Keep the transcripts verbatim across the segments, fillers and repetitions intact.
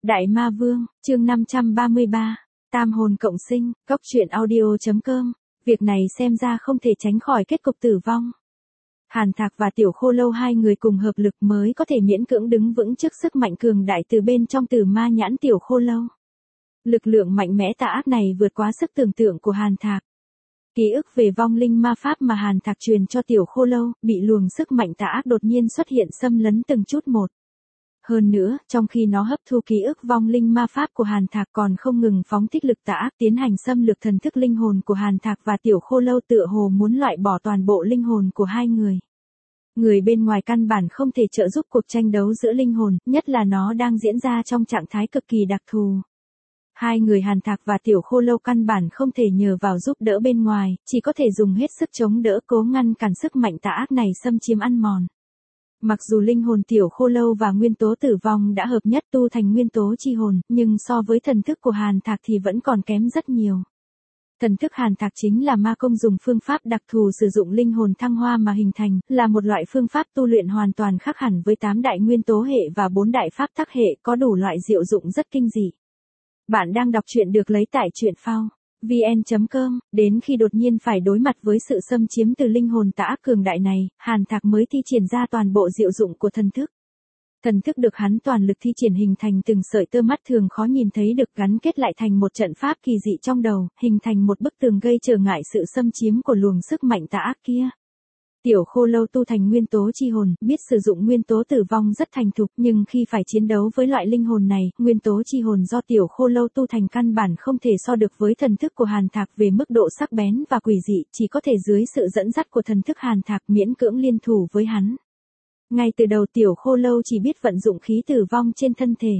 Đại Ma Vương, chương năm trăm ba mươi ba, Tam hồn cộng sinh, cốc truyện audio.com, việc này xem ra không thể tránh khỏi kết cục tử vong. Hàn Thạc và Tiểu Khô Lâu hai người cùng hợp lực mới có thể miễn cưỡng đứng vững trước sức mạnh cường đại từ bên trong Tử Ma nhãn Tiểu Khô Lâu. Lực lượng mạnh mẽ tà ác này vượt quá sức tưởng tượng của Hàn Thạc. Ký ức về vong linh ma pháp mà Hàn Thạc truyền cho Tiểu Khô Lâu, bị luồng sức mạnh tà ác đột nhiên xuất hiện xâm lấn từng chút một. Hơn nữa, trong khi nó hấp thu ký ức vong linh ma pháp của Hàn Thạc còn không ngừng phóng thích lực tà ác tiến hành xâm lược thần thức linh hồn của Hàn Thạc và Tiểu Khô Lâu, tựa hồ muốn loại bỏ toàn bộ linh hồn của hai người. Người bên ngoài căn bản không thể trợ giúp cuộc tranh đấu giữa linh hồn, nhất là nó đang diễn ra trong trạng thái cực kỳ đặc thù. Hai người Hàn Thạc và Tiểu Khô Lâu căn bản không thể nhờ vào giúp đỡ bên ngoài, chỉ có thể dùng hết sức chống đỡ cố ngăn cản sức mạnh tà ác này xâm chiếm ăn mòn. Mặc dù linh hồn Tiểu Khô Lâu và nguyên tố tử vong đã hợp nhất tu thành nguyên tố chi hồn, nhưng so với thần thức của Hàn Thạc thì vẫn còn kém rất nhiều. Thần thức Hàn Thạc chính là ma công dùng phương pháp đặc thù sử dụng linh hồn thăng hoa mà hình thành, là một loại phương pháp tu luyện hoàn toàn khác hẳn với tám đại nguyên tố hệ và bốn đại pháp tắc hệ, có đủ loại diệu dụng rất kinh dị. Bạn đang đọc truyện được lấy tại truyện phao vn chấm com, đến khi đột nhiên phải đối mặt với sự xâm chiếm từ linh hồn tà ác cường đại này, Hàn Thạc mới thi triển ra toàn bộ diệu dụng của thần thức. Thần thức được hắn toàn lực thi triển hình thành từng sợi tơ mắt thường khó nhìn thấy được gắn kết lại thành một trận pháp kỳ dị trong đầu, hình thành một bức tường gây trở ngại sự xâm chiếm của luồng sức mạnh tà ác kia. Tiểu Khô Lâu tu thành nguyên tố chi hồn, biết sử dụng nguyên tố tử vong rất thành thục, nhưng khi phải chiến đấu với loại linh hồn này, nguyên tố chi hồn do Tiểu Khô Lâu tu thành căn bản không thể so được với thần thức của Hàn Thạc về mức độ sắc bén và quỷ dị, chỉ có thể dưới sự dẫn dắt của thần thức Hàn Thạc miễn cưỡng liên thủ với hắn. Ngay từ đầu Tiểu Khô Lâu chỉ biết vận dụng khí tử vong trên thân thể.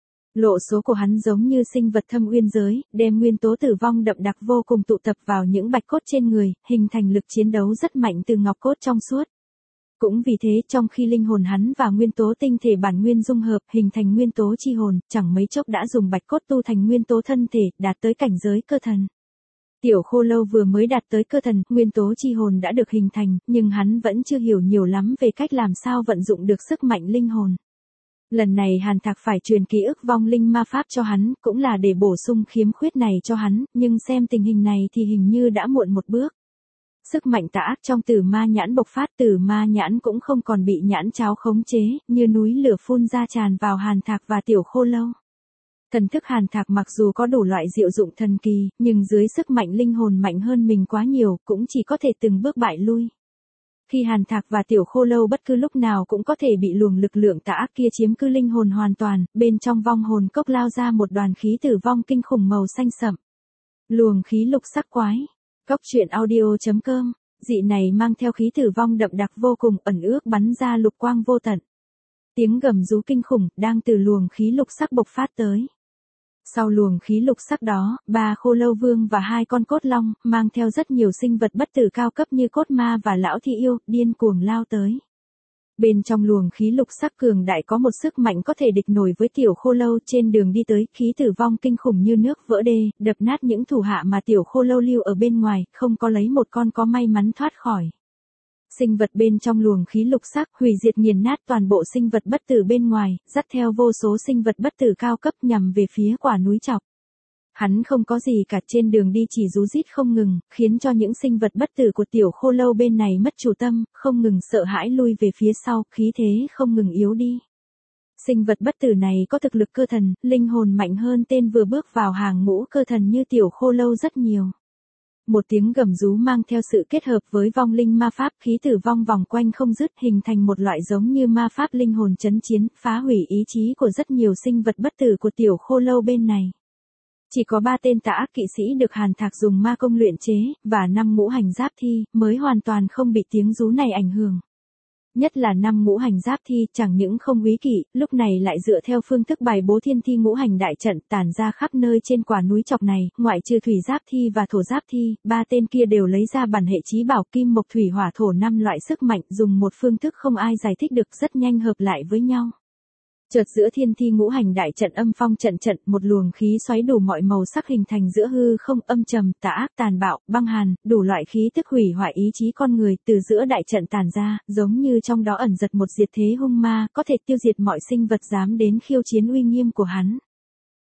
Lộ số của hắn giống như sinh vật thâm uyên giới, đem nguyên tố tử vong đậm đặc vô cùng tụ tập vào những bạch cốt trên người, hình thành lực chiến đấu rất mạnh từ ngọc cốt trong suốt. Cũng vì thế trong khi linh hồn hắn và nguyên tố tinh thể bản nguyên dung hợp hình thành nguyên tố chi hồn, chẳng mấy chốc đã dùng bạch cốt tu thành nguyên tố thân thể, đạt tới cảnh giới cơ thần. Tiểu Khô Lâu vừa mới đạt tới cơ thần, nguyên tố chi hồn đã được hình thành, nhưng hắn vẫn chưa hiểu nhiều lắm về cách làm sao vận dụng được sức mạnh linh hồn. Lần này Hàn Thạc phải truyền ký ức vong linh ma pháp cho hắn, cũng là để bổ sung khiếm khuyết này cho hắn, nhưng xem tình hình này thì hình như đã muộn một bước. Sức mạnh tà ác trong Tử Ma nhãn bộc phát, Tử Ma nhãn cũng không còn bị nhãn cháo khống chế, như núi lửa phun ra tràn vào Hàn Thạc và Tiểu Khô Lâu. Thần thức Hàn Thạc mặc dù có đủ loại diệu dụng thần kỳ, nhưng dưới sức mạnh linh hồn mạnh hơn mình quá nhiều, cũng chỉ có thể từng bước bại lui. Khi Hàn Thạc và Tiểu Khô Lâu bất cứ lúc nào cũng có thể bị luồng lực lượng tà ác kia chiếm cứ linh hồn hoàn toàn, bên trong vong hồn cốc lao ra một đoàn khí tử vong kinh khủng màu xanh sẫm. Luồng khí lục sắc quái. Cốc truyện audio.com, dị này mang theo khí tử vong đậm đặc vô cùng, ẩn ước bắn ra lục quang vô tận. Tiếng gầm rú kinh khủng đang từ luồng khí lục sắc bộc phát tới. Sau luồng khí lục sắc đó, ba Khô Lâu Vương và hai con cốt long, mang theo rất nhiều sinh vật bất tử cao cấp như cốt ma và lão thi yêu, điên cuồng lao tới. Bên trong luồng khí lục sắc cường đại có một sức mạnh có thể địch nổi với Tiểu Khô Lâu, trên đường đi tới, khí tử vong kinh khủng như nước vỡ đê, đập nát những thủ hạ mà Tiểu Khô Lâu lưu ở bên ngoài, không có lấy một con có may mắn thoát khỏi. Sinh vật bên trong luồng khí lục sắc hủy diệt nghiền nát toàn bộ sinh vật bất tử bên ngoài, dắt theo vô số sinh vật bất tử cao cấp nhằm về phía quả núi chọc. Hắn không có gì cả, trên đường đi chỉ rú rít không ngừng, khiến cho những sinh vật bất tử của Tiểu Khô Lâu bên này mất chủ tâm, không ngừng sợ hãi lui về phía sau, khí thế không ngừng yếu đi. Sinh vật bất tử này có thực lực cơ thần, linh hồn mạnh hơn tên vừa bước vào hàng ngũ cơ thần như Tiểu Khô Lâu rất nhiều. Một tiếng gầm rú mang theo sự kết hợp với vong linh ma pháp, khí tử vong vòng quanh không dứt, hình thành một loại giống như ma pháp linh hồn chấn chiến, phá hủy ý chí của rất nhiều sinh vật bất tử của Tiểu Khô Lâu bên này. Chỉ có ba tên tà ác kỵ sĩ được Hàn Thạc dùng ma công luyện chế, và năm ngũ hành giáp thi, mới hoàn toàn không bị tiếng rú này ảnh hưởng. Nhất là năm ngũ hành giáp thi, chẳng những không úy kỵ, lúc này lại dựa theo phương thức bài bố thiên thi ngũ hành đại trận tản ra khắp nơi trên quả núi chọc này, ngoại trừ thủy giáp thi và thổ giáp thi, ba tên kia đều lấy ra bản hệ chí bảo kim mộc thủy hỏa thổ năm loại sức mạnh, dùng một phương thức không ai giải thích được, rất nhanh hợp lại với nhau. Chợt giữa thiên thi ngũ hành đại trận âm phong trận trận, một luồng khí xoáy đủ mọi màu sắc hình thành giữa hư không, âm trầm, tà ác, tàn bạo, băng hàn, đủ loại khí tức hủy hoại ý chí con người, từ giữa đại trận tàn ra, giống như trong đó ẩn giật một diệt thế hung ma, có thể tiêu diệt mọi sinh vật dám đến khiêu chiến uy nghiêm của hắn.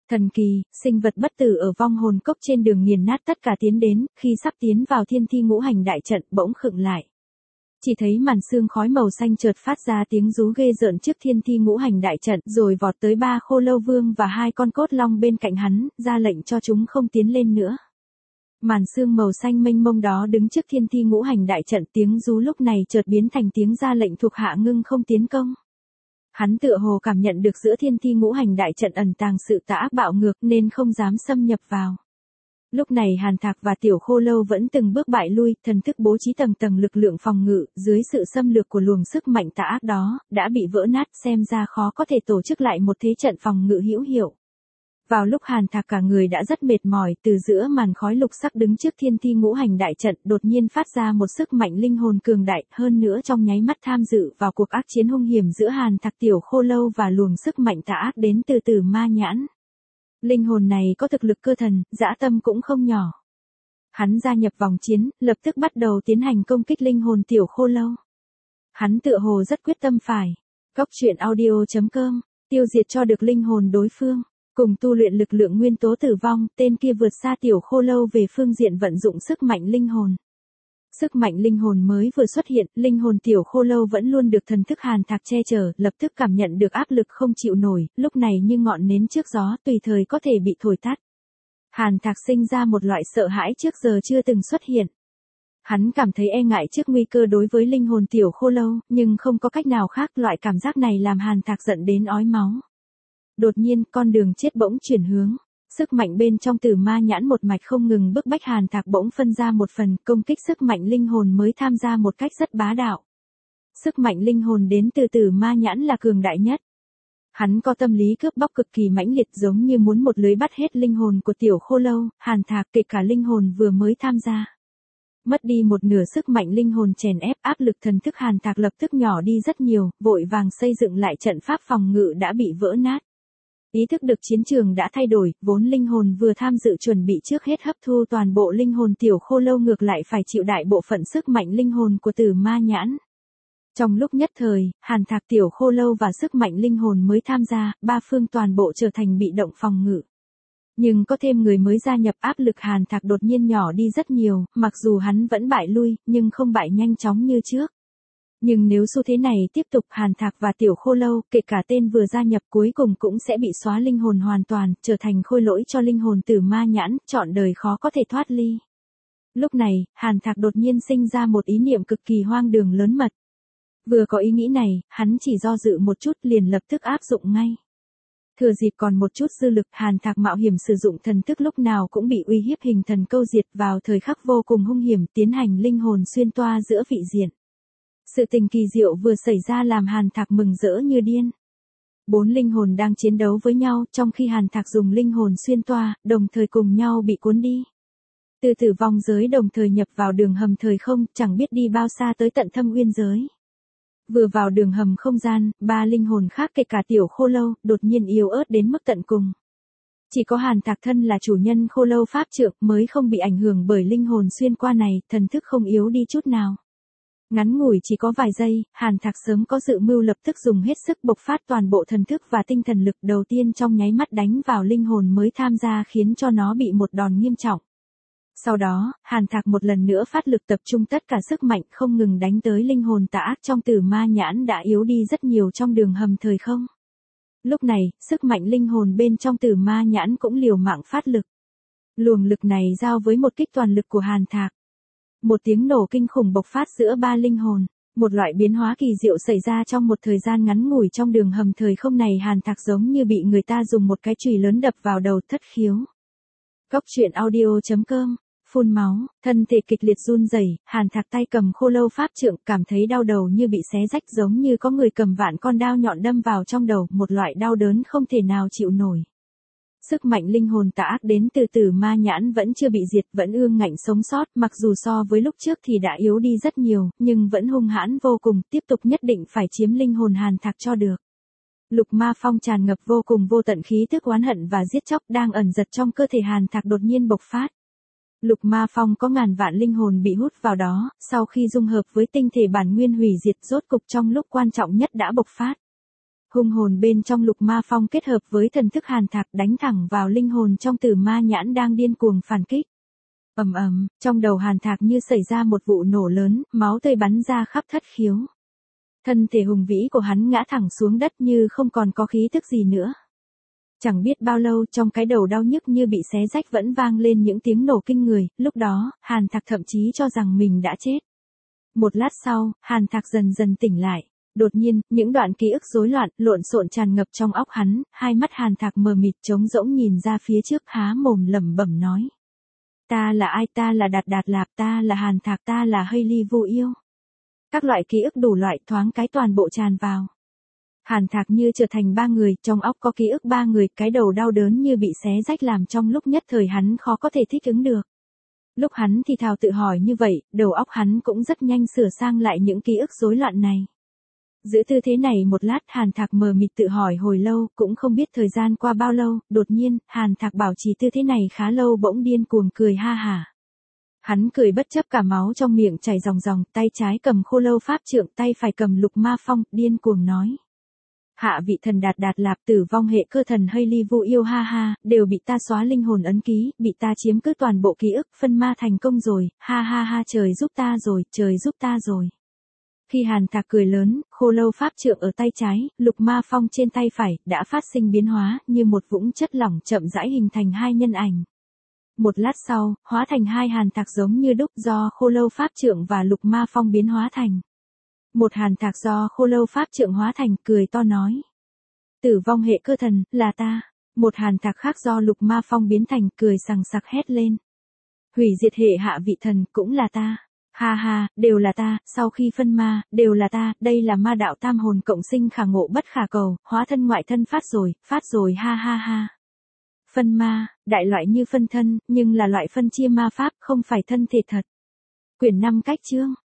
Thần kỳ, sinh vật bất tử ở vong hồn cốc trên đường nghiền nát tất cả tiến đến, khi sắp tiến vào thiên thi ngũ hành đại trận bỗng khựng lại. Chỉ thấy màn sương khói màu xanh chợt phát ra tiếng rú ghê rợn trước thiên thi ngũ hành đại trận, rồi vọt tới ba khô lâu vương và hai con cốt long bên cạnh hắn, ra lệnh cho chúng không tiến lên nữa. Màn sương màu xanh mênh mông đó đứng trước thiên thi ngũ hành đại trận, tiếng rú lúc này chợt biến thành tiếng ra lệnh thuộc hạ ngưng không tiến công. Hắn tựa hồ cảm nhận được giữa thiên thi ngũ hành đại trận ẩn tàng sự tà ác bạo ngược nên không dám xâm nhập vào. Lúc này Hàn Thạc và Tiểu Khô Lâu vẫn từng bước bại lui, thần thức bố trí tầng tầng lực lượng phòng ngự, dưới sự xâm lược của luồng sức mạnh tà ác đó, đã bị vỡ nát, xem ra khó có thể tổ chức lại một thế trận phòng ngự hữu hiệu. Vào lúc Hàn Thạc cả người đã rất mệt mỏi, từ giữa màn khói lục sắc đứng trước thiên thi ngũ hành đại trận, đột nhiên phát ra một sức mạnh linh hồn cường đại, hơn nữa trong nháy mắt tham dự vào cuộc ác chiến hung hiểm giữa Hàn Thạc, Tiểu Khô Lâu và luồng sức mạnh tà ác đến từ Tử Ma Nhãn. Linh hồn này có thực lực cơ thần, dã tâm cũng không nhỏ. Hắn gia nhập vòng chiến, lập tức bắt đầu tiến hành công kích linh hồn Tiểu Khô Lâu. Hắn tựa hồ rất quyết tâm phải. Cóc truyện audio chấm com, tiêu diệt cho được linh hồn đối phương. Cùng tu luyện lực lượng nguyên tố tử vong, tên kia vượt xa Tiểu Khô Lâu về phương diện vận dụng sức mạnh linh hồn. Sức mạnh linh hồn mới vừa xuất hiện, linh hồn Tiểu Khô Lâu vẫn luôn được thần thức Hàn Thạc che chở, lập tức cảm nhận được áp lực không chịu nổi, lúc này như ngọn nến trước gió, tùy thời có thể bị thổi tắt. Hàn Thạc sinh ra một loại sợ hãi trước giờ chưa từng xuất hiện. Hắn cảm thấy e ngại trước nguy cơ đối với linh hồn Tiểu Khô Lâu, nhưng không có cách nào khác, loại cảm giác này làm Hàn Thạc giận đến ói máu. Đột nhiên, con đường chết bỗng chuyển hướng. Sức mạnh bên trong Tử Ma Nhãn một mạch không ngừng bức bách Hàn Thạc bỗng phân ra một phần, công kích sức mạnh linh hồn mới tham gia một cách rất bá đạo. Sức mạnh linh hồn đến từ Tử Ma Nhãn là cường đại nhất. Hắn có tâm lý cướp bóc cực kỳ mãnh liệt, giống như muốn một lưới bắt hết linh hồn của Tiểu Khô Lâu, Hàn Thạc, kể cả linh hồn vừa mới tham gia. Mất đi một nửa sức mạnh linh hồn chèn ép, áp lực thần thức Hàn Thạc lập tức nhỏ đi rất nhiều, vội vàng xây dựng lại trận pháp phòng ngự đã bị vỡ nát. Ý thức được chiến trường đã thay đổi, vốn linh hồn vừa tham dự chuẩn bị trước hết hấp thu toàn bộ linh hồn Tiểu Khô Lâu ngược lại phải chịu đại bộ phận sức mạnh linh hồn của Tử Ma Nhãn. Trong lúc nhất thời, Hàn Thạc, Tiểu Khô Lâu và sức mạnh linh hồn mới tham gia, ba phương toàn bộ trở thành bị động phòng ngự. Nhưng có thêm người mới gia nhập, áp lực Hàn Thạc đột nhiên nhỏ đi rất nhiều, mặc dù hắn vẫn bại lui, nhưng không bại nhanh chóng như trước. Nhưng nếu xu thế này tiếp tục, Hàn Thạc và Tiểu Khô Lâu, kể cả tên vừa gia nhập cuối cùng cũng sẽ bị xóa linh hồn hoàn toàn, trở thành khôi lỗi cho linh hồn Tử Ma Nhãn, trọn đời khó có thể thoát ly. Lúc này, Hàn Thạc đột nhiên sinh ra một ý niệm cực kỳ hoang đường lớn mật. Vừa có ý nghĩ này, hắn chỉ do dự một chút liền lập tức áp dụng ngay. Thừa dịp còn một chút dư lực, Hàn Thạc mạo hiểm sử dụng thần thức lúc nào cũng bị uy hiếp hình thần câu diệt, vào thời khắc vô cùng hung hiểm tiến hành linh hồn xuyên toa giữa vị diện. Sự tình kỳ diệu vừa xảy ra làm Hàn Thạc mừng rỡ như điên. Bốn linh hồn đang chiến đấu với nhau, trong khi Hàn Thạc dùng linh hồn xuyên toa, đồng thời cùng nhau bị cuốn đi. Từ tử vong giới đồng thời nhập vào đường hầm thời không, chẳng biết đi bao xa tới tận thâm uyên giới. Vừa vào đường hầm không gian, ba linh hồn khác kể cả Tiểu Khô Lâu, đột nhiên yếu ớt đến mức tận cùng. Chỉ có Hàn Thạc thân là chủ nhân Khô Lâu pháp trượng mới không bị ảnh hưởng bởi linh hồn xuyên qua này, thần thức không yếu đi chút nào. Ngắn ngủi chỉ có vài giây, Hàn Thạc sớm có dự mưu lập tức dùng hết sức bộc phát toàn bộ thần thức và tinh thần lực, đầu tiên trong nháy mắt đánh vào linh hồn mới tham gia khiến cho nó bị một đòn nghiêm trọng. Sau đó, Hàn Thạc một lần nữa phát lực tập trung tất cả sức mạnh không ngừng đánh tới linh hồn tà ác trong Tử Ma Nhãn đã yếu đi rất nhiều trong đường hầm thời không. Lúc này, sức mạnh linh hồn bên trong Tử Ma Nhãn cũng liều mạng phát lực. Luồng lực này giao với một kích toàn lực của Hàn Thạc. Một tiếng nổ kinh khủng bộc phát giữa ba linh hồn, một loại biến hóa kỳ diệu xảy ra trong một thời gian ngắn ngủi trong đường hầm thời không này. Hàn Thạc giống như bị người ta dùng một cái chùy lớn đập vào đầu, thất khiếu. Cóc truyện audio chấm com, phun máu, thân thể kịch liệt run rẩy, Hàn Thạc tay cầm Khô Lâu pháp trượng, cảm thấy đau đầu như bị xé rách, giống như có người cầm vạn con đao nhọn đâm vào trong đầu, một loại đau đớn không thể nào chịu nổi. Sức mạnh linh hồn tà ác đến từ Tử Ma Nhãn vẫn chưa bị diệt, vẫn ương ngạnh sống sót, mặc dù so với lúc trước thì đã yếu đi rất nhiều, nhưng vẫn hung hãn vô cùng, tiếp tục nhất định phải chiếm linh hồn Hàn Thạc cho được. Lục Ma Phong tràn ngập vô cùng vô tận khí tức oán hận và giết chóc đang ẩn giật trong cơ thể Hàn Thạc đột nhiên bộc phát. Lục Ma Phong có ngàn vạn linh hồn bị hút vào đó, sau khi dung hợp với tinh thể bản nguyên hủy diệt, rốt cục trong lúc quan trọng nhất đã bộc phát. Hung hồn bên trong Lục Ma Phong kết hợp với thần thức Hàn Thạc đánh thẳng vào linh hồn trong Tử Ma Nhãn đang điên cuồng phản kích. Ầm ầm, trong đầu Hàn Thạc như xảy ra một vụ nổ lớn, máu tươi bắn ra khắp thất khiếu. Thân thể hùng vĩ của hắn ngã thẳng xuống đất như không còn có khí tức gì nữa. Chẳng biết bao lâu trong cái đầu đau nhức như bị xé rách vẫn vang lên những tiếng nổ kinh người, lúc đó, Hàn Thạc thậm chí cho rằng mình đã chết. Một lát sau, Hàn Thạc dần dần tỉnh lại. Đột nhiên, những đoạn ký ức rối loạn, lộn xộn tràn ngập trong óc hắn, hai mắt Hàn Thạc mờ mịt trống rỗng nhìn ra phía trước há mồm lẩm bẩm nói. Ta là ai, ta là Đạt Đạt Lạp, ta là Hàn Thạc, ta là Hailey Vu Yêu. Các loại ký ức đủ loại thoáng cái toàn bộ tràn vào. Hàn Thạc như trở thành ba người, trong óc có ký ức ba người, cái đầu đau đớn như bị xé rách làm trong lúc nhất thời hắn khó có thể thích ứng được. Lúc hắn thì thào tự hỏi như vậy, đầu óc hắn cũng rất nhanh sửa sang lại những ký ức rối loạn này. Giữ tư thế này một lát Hàn Thạc mờ mịt tự hỏi hồi lâu, cũng không biết thời gian qua bao lâu, đột nhiên, Hàn Thạc bảo trì tư thế này khá lâu bỗng điên cuồng cười ha hả. Hắn cười bất chấp cả máu trong miệng chảy ròng ròng, tay trái cầm khô lâu pháp trượng, tay phải cầm Lục Ma Phong, điên cuồng nói. Hạ vị thần Đạt Đạt Lạp, tử vong hệ cơ thần Hailey Vu Yêu ha ha, đều bị ta xóa linh hồn ấn ký, bị ta chiếm cứ toàn bộ ký ức, phân ma thành công rồi, ha ha ha, trời giúp ta rồi, trời giúp ta rồi. Khi Hàn Thạc cười lớn, khô lâu pháp trượng ở tay trái, Lục Ma Phong trên tay phải, đã phát sinh biến hóa, như một vũng chất lỏng chậm rãi hình thành hai nhân ảnh. Một lát sau, hóa thành hai Hàn Thạc giống như đúc do khô lâu pháp trượng và Lục Ma Phong biến hóa thành. Một Hàn Thạc do khô lâu pháp trượng hóa thành, cười to nói. Tử vong hệ cơ thần, là ta. Một Hàn Thạc khác do Lục Ma Phong biến thành, cười sằng sặc hét lên. Hủy diệt hệ hạ vị thần, cũng là ta. Ha ha, đều là ta, sau khi phân ma, đều là ta, đây là ma đạo tam hồn cộng sinh khả ngộ bất khả cầu, hóa thân ngoại thân phát rồi, phát rồi ha ha ha. Phân ma, đại loại như phân thân, nhưng là loại phân chia ma pháp, không phải thân thể thật. Quyển năm cách chương.